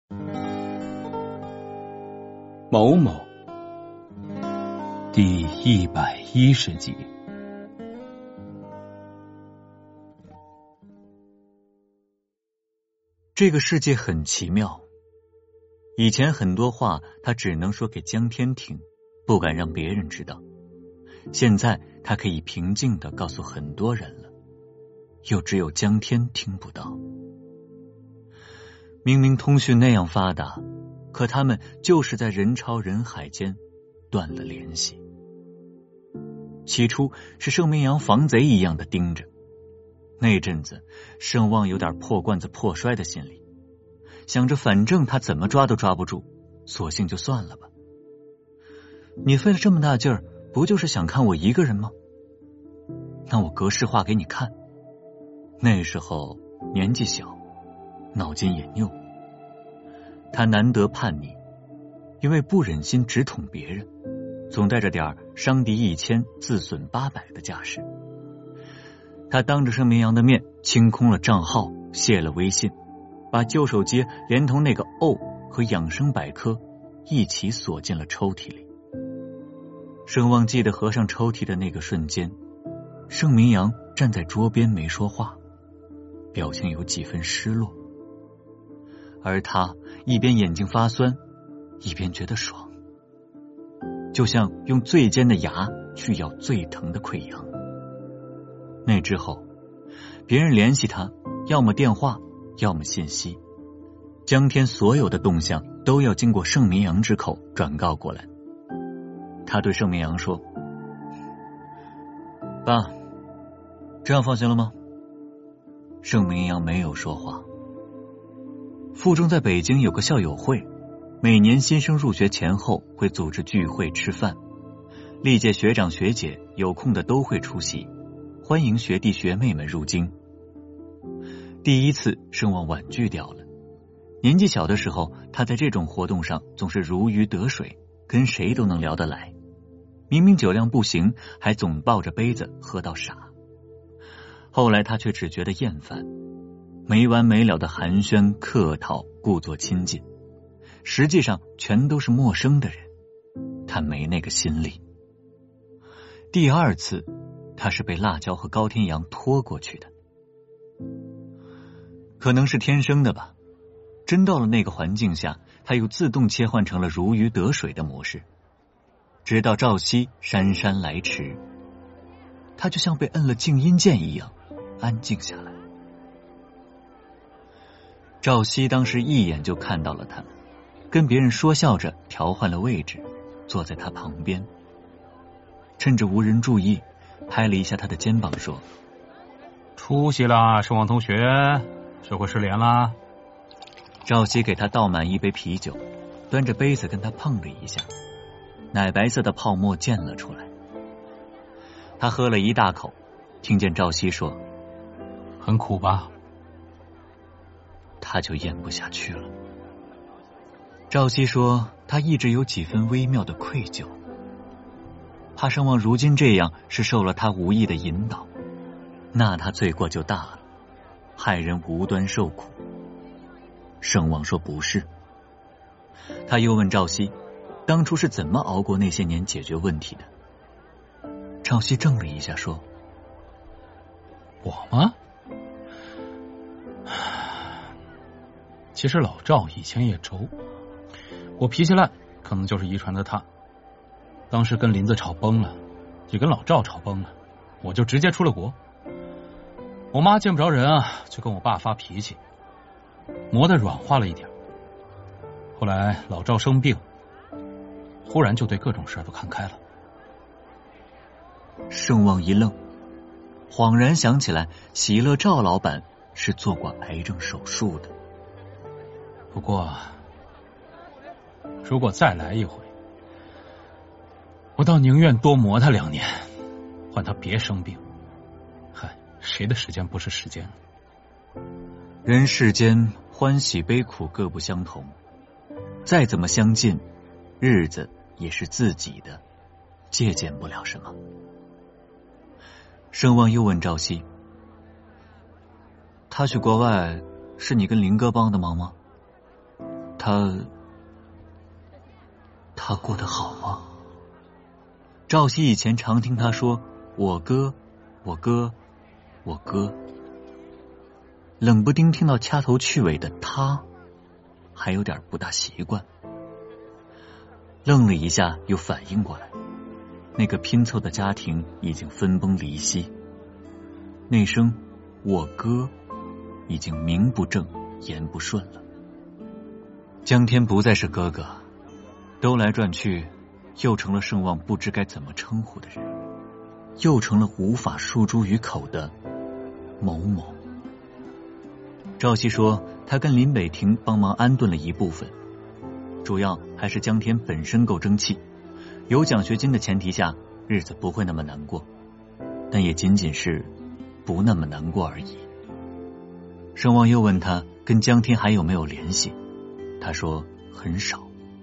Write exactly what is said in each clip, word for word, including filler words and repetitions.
某某第一百一十集。 这个世界很奇妙，以前很多话他只能说给江天听，不敢让别人知道，现在他可以平静地告诉很多人了，又只有江天听不到。明明通讯那样发达，可他们就是在人潮人海间断了联系。起初是盛明阳防贼一样的盯着，那阵子盛望有点破罐子破摔的心理，想着反正他怎么抓都抓不住，索性就算了吧。你费了这么大劲儿，不就是想看我一个人吗？那我格式化给你看。那时候年纪小，脑筋也拗，他难得叛逆，因为不忍心直捅别人，总带着点伤敌一千自损八百的架势。他当着盛明阳的面清空了账号，卸了微信，把旧手机连同那个 O 和养生百科一起锁进了抽屉里。盛望记得合上抽屉的那个瞬间，盛明阳站在桌边没说话，表情有几分失落，而他一边眼睛发酸，一边觉得爽，就像用最尖的牙去咬最疼的溃疡。那之后，别人联系他，要么电话，要么信息，江天所有的动向都要经过盛明阳之口转告过来。他对盛明阳说：爸，这样放心了吗？盛明阳没有说话。附中在北京有个校友会，每年新生入学前后会组织聚会吃饭，历届学长学姐有空的都会出席，欢迎学弟学妹们入京。第一次盛望婉拒掉了，年纪小的时候他在这种活动上总是如鱼得水，跟谁都能聊得来，明明酒量不行，还总抱着杯子喝到傻。后来他却只觉得厌烦，没完没了的寒暄客套，故作亲近，实际上全都是陌生的人，他没那个心力。第二次他是被辣椒和高天阳拖过去的，可能是天生的吧，真到了那个环境下，他又自动切换成了如鱼得水的模式。直到赵熙姗姗来迟，他就像被摁了静音键一样安静下来。赵熙当时一眼就看到了他，跟别人说笑着调换了位置，坐在他旁边，趁着无人注意拍了一下他的肩膀说： 出息啦，盛望同学，学会失联啦。 赵熙给他倒满一杯啤酒，端着杯子跟他碰了一下，奶白色的泡沫溅了出来。他喝了一大口，听见赵熙说： 很苦吧？ 他就咽不下去了。赵熙说他一直有几分微妙的愧疚，怕盛望如今这样是受了他无意的引导，那他罪过就大了，害人无端受苦。盛望说不是。他又问赵熙当初是怎么熬过那些年解决问题的。赵熙怔了一下说： 我吗？其实老赵以前也轴，我脾气烂可能就是遗传的他。当时跟林子吵崩了，也跟老赵吵崩了，我就直接出了国。我妈见不着人啊，就跟我爸发脾气，磨得软化了一点。后来老赵生病，忽然就对各种事都看开了。 盛望一愣，恍然想起来喜乐赵老板是做过癌症手术的。 不过如果再来一回，我倒宁愿多磨他两年，换他别生病。嗨，谁的时间不是时间？ 人世间欢喜悲苦各不相同，再怎么相近，日子也是自己的，借鉴不了什么。盛望又问赵熙：他去国外是你跟林哥帮的忙吗？他他他过得好吗？赵熙以前常听他说我哥我哥我哥，冷不丁听到掐头去尾的他，还有点不大习惯。愣了一下又反应过来，那个拼凑的家庭已经分崩离析，那声我哥已经名不正言不顺了。江天不再是哥哥，兜来转去又成了盛望不知该怎么称呼的人，又成了无法诉诸于口的某某。赵熙说他跟林北亭帮忙安顿了一部分，主要还是江天本身够争气，有奖学金的前提下日子不会那么难过，但也仅仅是不那么难过而已。盛望又问他跟江天还有没有联系，他说很少。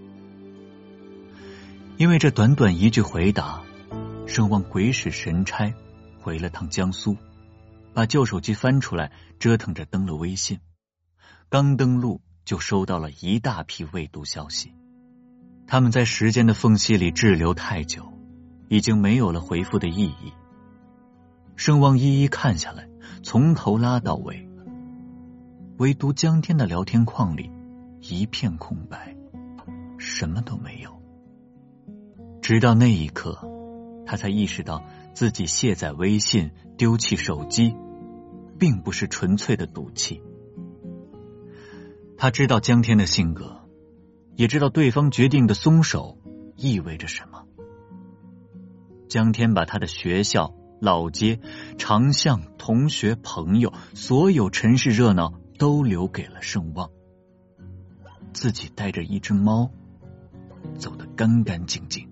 因为这短短一句回答，盛望鬼使神差回了趟江苏，把旧手机翻出来折腾着登了微信，刚登录就收到了一大批未读消息，他们在时间的缝隙里滞留太久，已经没有了回复的意义。盛望一一看下来，从头拉到尾，唯独江天的聊天框里一片空白，什么都没有。直到那一刻，他才意识到自己卸载微信丢弃手机并不是纯粹的赌气。他知道江天的性格，也知道对方决定的松手意味着什么。江天把他的学校、老街、长巷、同学、朋友，所有尘世热闹都留给了盛望，自己带着一只猫走得干干净净。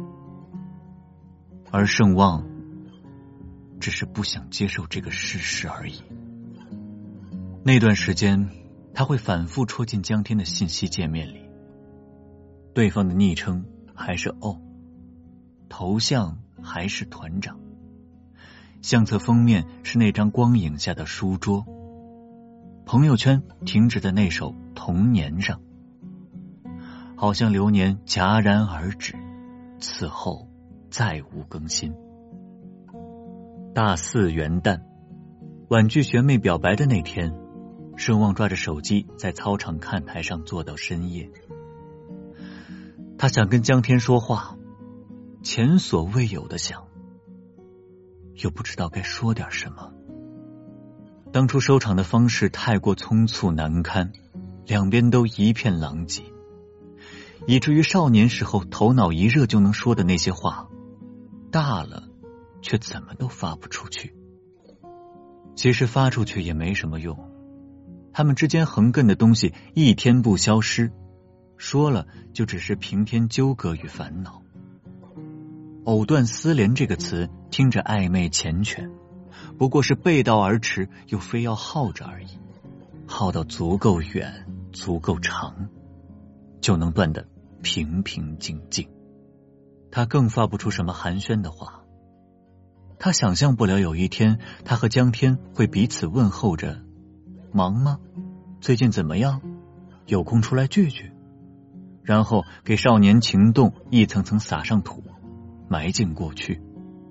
而盛望只是不想接受这个事实而已。那段时间他会反复戳进江天的信息界面里，对方的昵称还是哦，头像还是团长，相册封面是那张光影下的书桌，朋友圈停止在那首童年上，好像流年戛然而止，此后再无更新。大四元旦，婉拒学妹表白的那天，盛望抓着手机在操场看台上坐到深夜。他想跟江天说话，前所未有的想，又不知道该说点什么。当初收场的方式太过匆促难堪，两边都一片狼藉，以至于少年时候头脑一热就能说的那些话，大了却怎么都发不出去。其实发出去也没什么用，他们之间横亘的东西一天不消失，说了就只是平添纠葛与烦恼。藕断丝连这个词听着暧昧缱绻，不过是背道而驰，又非要耗着而已，耗到足够远足够长，就能断得平平静静。他更发不出什么寒暄的话，他想象不了有一天他和江天会彼此问候着，忙吗？最近怎么样？有空出来聚聚，然后给少年情动一层层撒上土，埋进过去。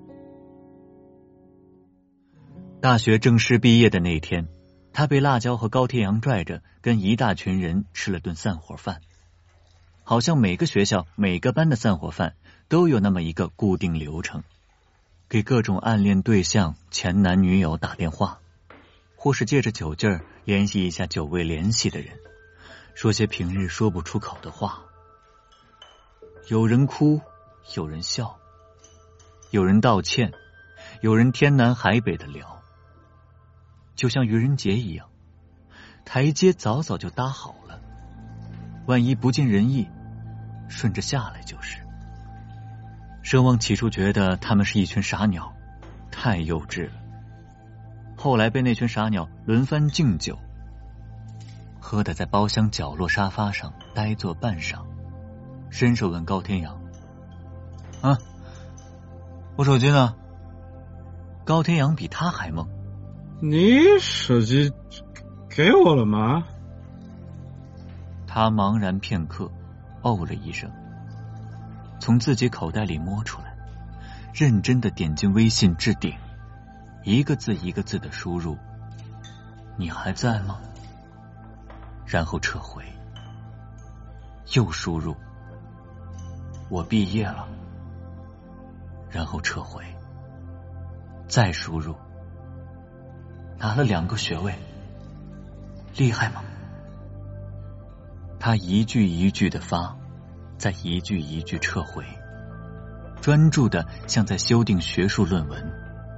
大学正式毕业的那天，他被辣椒和高天阳拽着跟一大群人吃了顿散伙饭。好像每个学校每个班的散伙饭都有那么一个固定流程，给各种暗恋对象前男女友打电话，或是借着酒劲儿联系一下久未联系的人，说些平日说不出口的话。有人哭，有人笑，有人道歉，有人天南海北的聊，就像愚人节一样，台阶早早就搭好了，万一不尽人意，顺着下来就是。盛望起初觉得他们是一群傻鸟，太幼稚了，后来被那群傻鸟轮番敬酒，喝得在包厢角落沙发上呆坐半晌，伸手问高天阳，啊，我手机呢？高天阳比他还懵， 你手机给我了吗？ 他茫然片刻，哦了一声，从自己口袋里摸出来，认真的点进微信置顶，一个字一个字的输入，你还在吗？然后撤回，又输入，我毕业了，然后撤回，再输入，拿了两个学位，厉害吗？他一句一句的发，再一句一句撤回，专注的像在修订学术论文。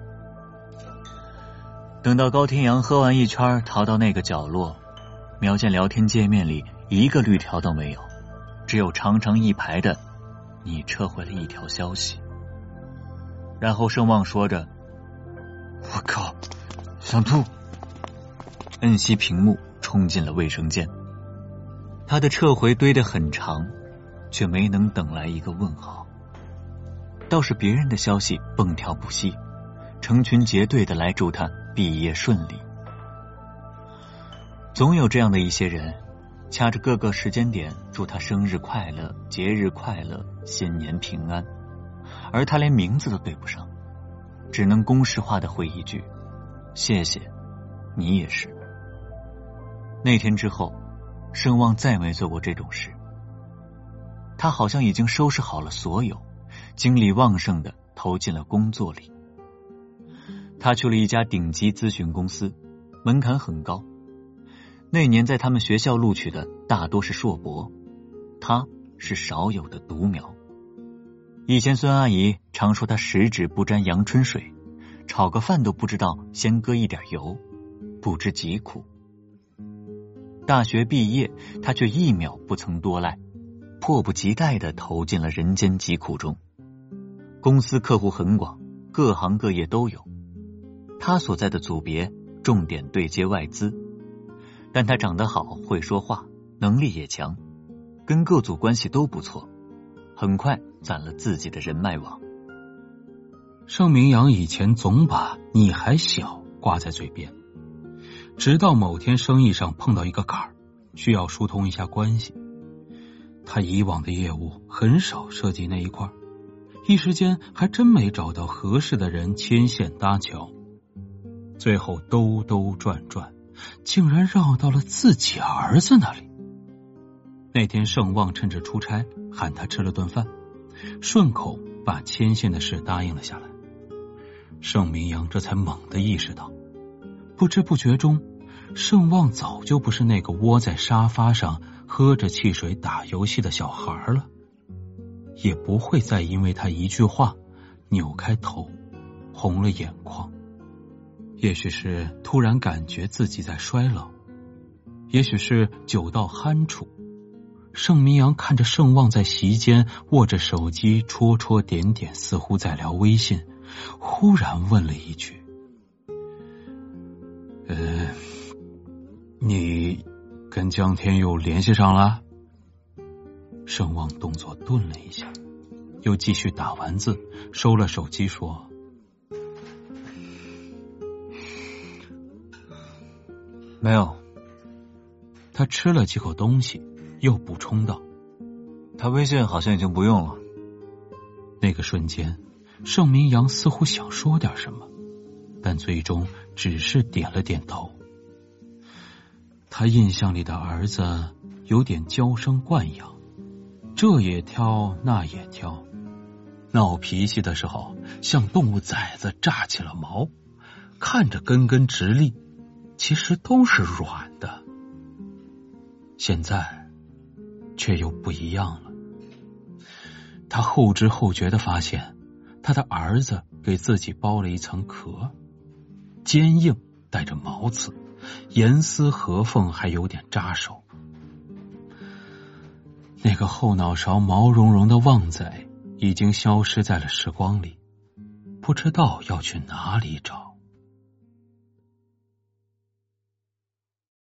等到高天阳喝完一圈，逃到那个角落，瞄见聊天界面里一个绿条都没有，只有长长一排的你撤回了一条消息。然后盛望说着，我靠，想吐，摁熄屏幕冲进了卫生间。他的撤回堆得很长，却没能等来一个问号。倒是别人的消息蹦跳不息，成群结队的来祝他毕业顺利。总有这样的一些人，掐着各个时间点祝他生日快乐、节日快乐、新年平安，而他连名字都对不上，只能公式化的回一句谢谢，你也是。那天之后，盛望再没做过这种事。他好像已经收拾好了所有，精力旺盛的投进了工作里。他去了一家顶级咨询公司，门槛很高。那年在他们学校录取的大多是硕博，他是少有的独苗。以前孙阿姨常说他十指不沾阳春水，炒个饭都不知道先搁一点油，不知疾苦。大学毕业，他却一秒不曾多赖，迫不及待地投进了人间疾苦中。公司客户很广，各行各业都有。他所在的组别重点对接外资，但他长得好，会说话，能力也强，跟各组关系都不错，很快攒了自己的人脉网。 盛明阳以前总把你还小挂在嘴边，直到某天生意上碰到一个坎儿，需要疏通一下关系。他以往的业务很少涉及那一块，一时间还真没找到合适的人牵线搭桥，最后兜兜转转，竟然绕到了自己儿子那里。那天盛望趁着出差喊他吃了顿饭，顺口把牵线的事答应了下来。盛明阳这才猛地意识到，不知不觉中，盛望早就不是那个窝在沙发上喝着汽水打游戏的小孩了，也不会再因为他一句话扭开头红了眼眶。也许是突然感觉自己在衰老，也许是酒到酣处，盛明阳看着盛望在席间握着手机戳戳点点，似乎在聊微信，忽然问了一句，呃，你跟江天佑联系上了？盛望动作顿了一下，又继续打完字，收了手机说， 没有。 他吃了几口东西，又补充道， 他微信好像已经不用了。 那个瞬间，盛明阳似乎想说点什么，但最终只是点了点头。他印象里的儿子有点娇生惯养，这也挑那也挑，闹脾气的时候像动物崽子炸起了毛，看着根根直立，其实都是软的。现在却又不一样了。他后知后觉地发现，他的儿子给自己包了一层壳，坚硬，带着毛刺，严丝合缝，还有点扎手。那个后脑勺毛茸茸的旺仔已经消失在了时光里，不知道要去哪里找。